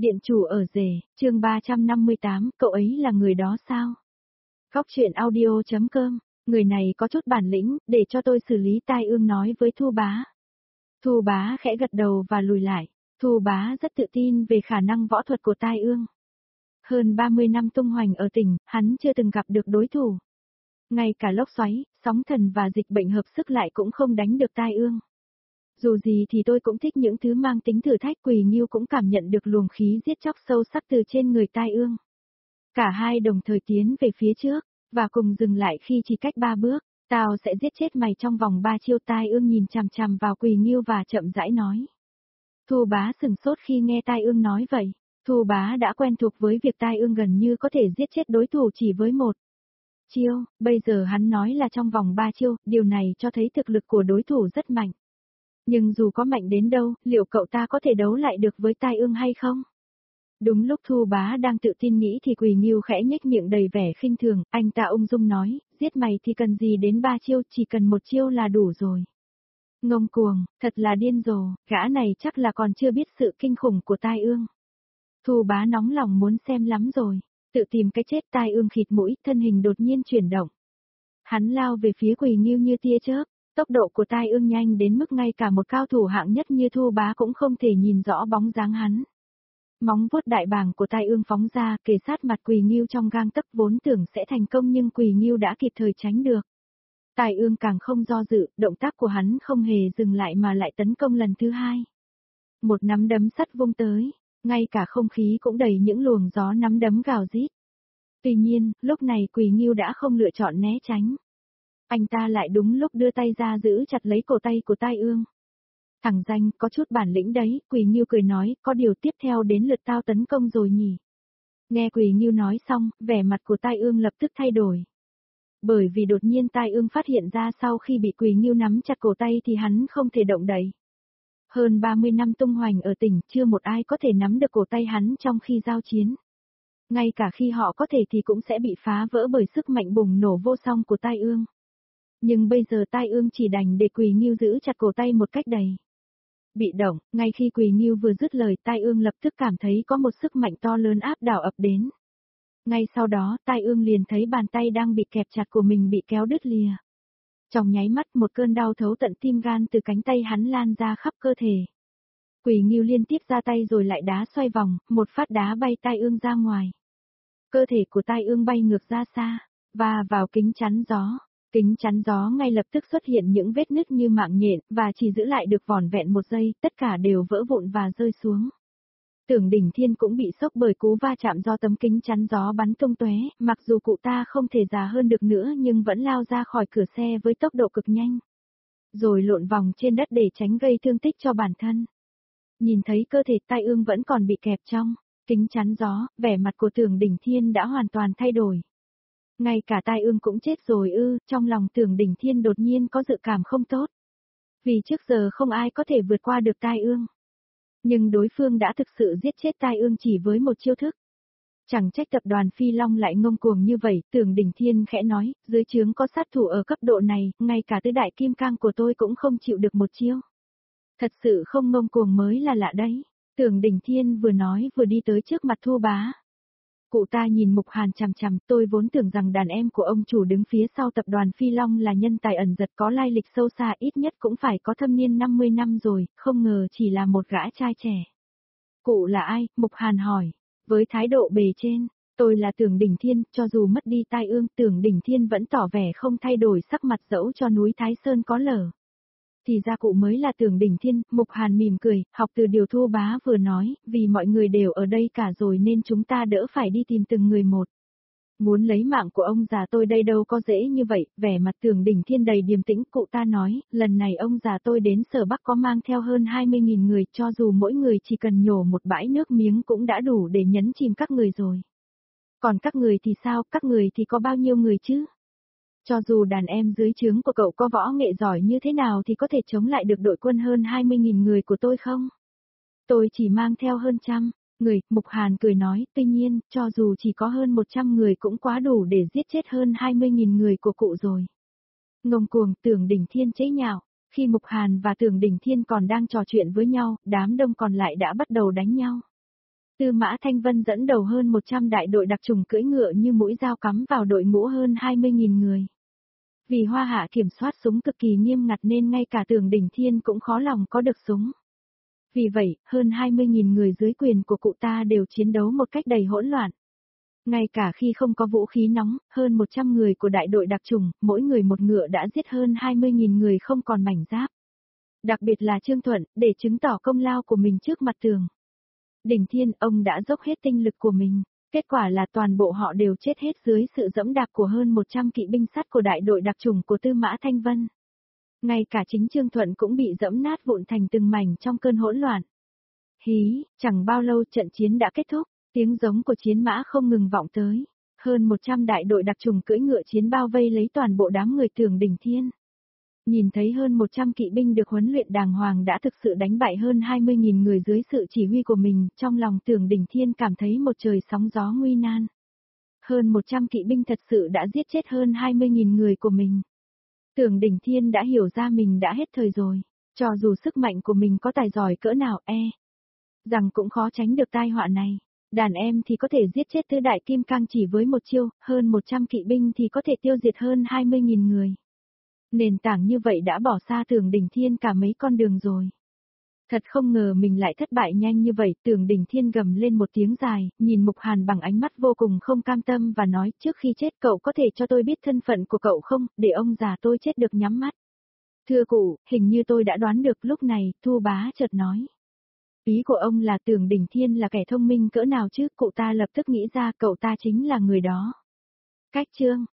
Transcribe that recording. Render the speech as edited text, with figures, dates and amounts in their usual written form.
Điện chủ ở rể, chương 358, cậu ấy là người đó sao? Góc truyện audio.com, người này có chút bản lĩnh, để cho tôi xử lý. Tai Ương nói với Thu Bá. Thu Bá khẽ gật đầu và lùi lại. Thu Bá rất tự tin về khả năng võ thuật của Tai Ương. Hơn 30 năm tung hoành ở tỉnh, hắn chưa từng gặp được đối thủ. Ngay cả lốc xoáy, sóng thần và dịch bệnh hợp sức lại cũng không đánh được Tai Ương. Dù gì thì tôi cũng thích những thứ mang tính thử thách. Quỳ Nghiêu cũng cảm nhận được luồng khí giết chóc sâu sắc từ trên người Tai Ương. Cả hai đồng thời tiến về phía trước, và cùng dừng lại khi chỉ cách 3 bước. Tao sẽ giết chết mày trong vòng 3 chiêu. Tai Ương nhìn chằm chằm vào Quỳ Nghiêu và chậm rãi nói. Thu Bá sửng sốt khi nghe Tai Ương nói vậy. Thu Bá đã quen thuộc với việc Tai Ương gần như có thể giết chết đối thủ chỉ với một chiêu, bây giờ hắn nói là trong vòng 3 chiêu, điều này cho thấy thực lực của đối thủ rất mạnh. Nhưng dù có mạnh đến đâu, liệu cậu ta có thể đấu lại được với Tai Ương hay không? Đúng lúc Thu Bá đang tự tin nghĩ thì Quỳ Nghiêu khẽ nhếch miệng đầy vẻ khinh thường, anh ta ung dung nói, giết mày thì cần gì đến 3 chiêu, chỉ cần 1 chiêu là đủ rồi. Ngông cuồng, thật là điên rồ, gã này chắc là còn chưa biết sự kinh khủng của Tai Ương. Thu Bá nóng lòng muốn xem lắm rồi, tự tìm cái chết. Tai Ương khịt mũi, thân hình đột nhiên chuyển động. Hắn lao về phía Quỳ Nghiêu như tia chớp. Tốc độ của Tai Ương nhanh đến mức ngay cả một cao thủ hạng nhất như Thu Bá cũng không thể nhìn rõ bóng dáng hắn. Móng vuốt đại bàng của Tai Ương phóng ra, kề sát mặt Quỳ Nghiêu trong gang tấc, vốn tưởng sẽ thành công nhưng Quỳ Nghiêu đã kịp thời tránh được. Tai Ương càng không do dự, động tác của hắn không hề dừng lại mà lại tấn công lần thứ hai. Một nắm đấm sắt vung tới, ngay cả không khí cũng đầy những luồng gió nắm đấm gào rít. Tuy nhiên, lúc này Quỳ Nghiêu đã không lựa chọn né tránh. Anh ta lại đúng lúc đưa tay ra giữ chặt lấy cổ tay của Tai Ương. Thằng danh, có chút bản lĩnh đấy. Quỳ Nghiêu cười nói, có điều tiếp theo đến lượt tao tấn công rồi nhỉ. Nghe Quỳ Nghiêu nói xong, vẻ mặt của Tai Ương lập tức thay đổi. Bởi vì đột nhiên Tai Ương phát hiện ra sau khi bị Quỳ Nghiêu nắm chặt cổ tay thì hắn không thể động đậy. Hơn 30 năm tung hoành ở tỉnh, chưa một ai có thể nắm được cổ tay hắn trong khi giao chiến. Ngay cả khi họ có thể thì cũng sẽ bị phá vỡ bởi sức mạnh bùng nổ vô song của Tai Ương. Nhưng bây giờ Tai Ương chỉ đành để Quỳ Nghiêu giữ chặt cổ tay một cách đầy bị động. Ngay khi Quỳ Nghiêu vừa dứt lời, Tai Ương lập tức cảm thấy có một sức mạnh to lớn áp đảo ập đến. Ngay sau đó, Tai Ương liền thấy bàn tay đang bị kẹp chặt của mình bị kéo đứt lìa. Trong nháy mắt, một cơn đau thấu tận tim gan từ cánh tay hắn lan ra khắp cơ thể. Quỳ Nghiêu liên tiếp ra tay rồi lại đá xoay vòng, một phát đá bay Tai Ương ra ngoài. Cơ thể của Tai Ương bay ngược ra xa, và vào kính chắn gió. Kính chắn gió ngay lập tức xuất hiện những vết nứt như mạng nhện, và chỉ giữ lại được vỏn vẹn một giây, tất cả đều vỡ vụn và rơi xuống. Tưởng Đỉnh Thiên cũng bị sốc bởi cú va chạm do tấm kính chắn gió bắn tung tóe, mặc dù cụ ta không thể già hơn được nữa nhưng vẫn lao ra khỏi cửa xe với tốc độ cực nhanh. Rồi lộn vòng trên đất để tránh gây thương tích cho bản thân. Nhìn thấy cơ thể Tai Ương vẫn còn bị kẹp trong kính chắn gió, vẻ mặt của Tưởng Đỉnh Thiên đã hoàn toàn thay đổi. Ngay cả Tai Ương cũng chết rồi ư? Trong lòng Tưởng Đỉnh Thiên đột nhiên có dự cảm không tốt. Vì trước giờ không ai có thể vượt qua được Tai Ương. Nhưng đối phương đã thực sự giết chết Tai Ương chỉ với một chiêu thức. Chẳng trách tập đoàn Phi Long lại ngông cuồng như vậy. Tưởng Đỉnh Thiên khẽ nói, dưới trướng có sát thủ ở cấp độ này, ngay cả tứ đại kim cang của tôi cũng không chịu được một chiêu. Thật sự không ngông cuồng mới là lạ đấy. Tưởng Đỉnh Thiên vừa nói vừa đi tới trước mặt Thu Bá. Cụ ta nhìn Mục Hàn chằm chằm, tôi vốn tưởng rằng đàn em của ông chủ đứng phía sau tập đoàn Phi Long là nhân tài ẩn giật có lai lịch sâu xa, ít nhất cũng phải có thâm niên 50 năm rồi, không ngờ chỉ là một gã trai trẻ. Cụ là ai? Mục Hàn hỏi. Với thái độ bề trên, tôi là Tưởng Đỉnh Thiên, cho dù mất đi Tai Ương, Tưởng Đỉnh Thiên vẫn tỏ vẻ không thay đổi sắc mặt dẫu cho núi Thái Sơn có lở. Thì ra cụ mới là Tưởng Đỉnh Thiên. Mục Hàn mỉm cười, học từ điều Thu Bá vừa nói, vì mọi người đều ở đây cả rồi nên chúng ta đỡ phải đi tìm từng người một. Muốn lấy mạng của ông già tôi đây đâu có dễ như vậy. Vẻ mặt Tưởng Đỉnh Thiên đầy điềm tĩnh, cụ ta nói, lần này ông già tôi đến Sở Bắc có mang theo hơn 20.000 người, cho dù mỗi người chỉ cần nhổ một bãi nước miếng cũng đã đủ để nhấn chìm các người rồi. Còn các người thì sao, các người thì có bao nhiêu người chứ? Cho dù đàn em dưới trướng của cậu có võ nghệ giỏi như thế nào thì có thể chống lại được đội quân hơn 20.000 người của tôi không? Tôi chỉ mang theo hơn 100 người. Mục Hàn cười nói, tuy nhiên, cho dù chỉ có hơn 100 người cũng quá đủ để giết chết hơn 20.000 người của cụ rồi. Ngông cuồng. Tưởng Đỉnh Thiên chế nhạo. Khi Mục Hàn và Tưởng Đỉnh Thiên còn đang trò chuyện với nhau, đám đông còn lại đã bắt đầu đánh nhau. Tư Mã Thanh Vân dẫn đầu hơn 100 đại đội đặc chủng cưỡi ngựa như mũi dao cắm vào đội ngũ hơn 20.000 người. Vì Hoa Hạ kiểm soát súng cực kỳ nghiêm ngặt nên ngay cả Tưởng Đỉnh Thiên cũng khó lòng có được súng. Vì vậy, hơn 20.000 người dưới quyền của cụ ta đều chiến đấu một cách đầy hỗn loạn. Ngay cả khi không có vũ khí nóng, hơn 100 người của đại đội đặc chủng, mỗi người một ngựa đã giết hơn 20.000 người không còn mảnh giáp. Đặc biệt là Trương Thuận, để chứng tỏ công lao của mình trước mặt Tưởng Đỉnh Thiên, ông đã dốc hết tinh lực của mình. Kết quả là toàn bộ họ đều chết hết dưới sự dẫm đạp của hơn 100 kỵ binh sắt của đại đội đặc chủng của Tư Mã Thanh Vân. Ngay cả chính Trương Thuận cũng bị dẫm nát vụn thành từng mảnh trong cơn hỗn loạn. Hí, chẳng bao lâu trận chiến đã kết thúc, tiếng giống của chiến mã không ngừng vọng tới. Hơn 100 đại đội đặc chủng cưỡi ngựa chiến bao vây lấy toàn bộ đám người Tưởng Đỉnh Thiên. Nhìn thấy hơn 100 kỵ binh được huấn luyện đàng hoàng đã thực sự đánh bại hơn 20.000 người dưới sự chỉ huy của mình, trong lòng Tưởng Đỉnh Thiên cảm thấy một trời sóng gió nguy nan. Hơn 100 kỵ binh thật sự đã giết chết hơn 20.000 người của mình. Tưởng Đỉnh Thiên đã hiểu ra mình đã hết thời rồi, cho dù sức mạnh của mình có tài giỏi cỡ nào rằng cũng khó tránh được tai họa này. Đàn em thì có thể giết chết tứ đại kim cang chỉ với một chiêu, hơn 100 kỵ binh thì có thể tiêu diệt hơn 20.000 người. Nền tảng như vậy đã bỏ xa Tưởng Đỉnh Thiên cả mấy con đường rồi. Thật không ngờ mình lại thất bại nhanh như vậy. Tưởng Đỉnh Thiên gầm lên một tiếng dài, nhìn Mục Hàn bằng ánh mắt vô cùng không cam tâm và nói, trước khi chết cậu có thể cho tôi biết thân phận của cậu không, để ông già tôi chết được nhắm mắt. Thưa cụ, hình như tôi đã đoán được. Lúc này, Thu Bá chợt nói. Ý của ông là Tưởng Đỉnh Thiên là kẻ thông minh cỡ nào chứ? Cụ ta lập tức nghĩ ra cậu ta chính là người đó. Cách chương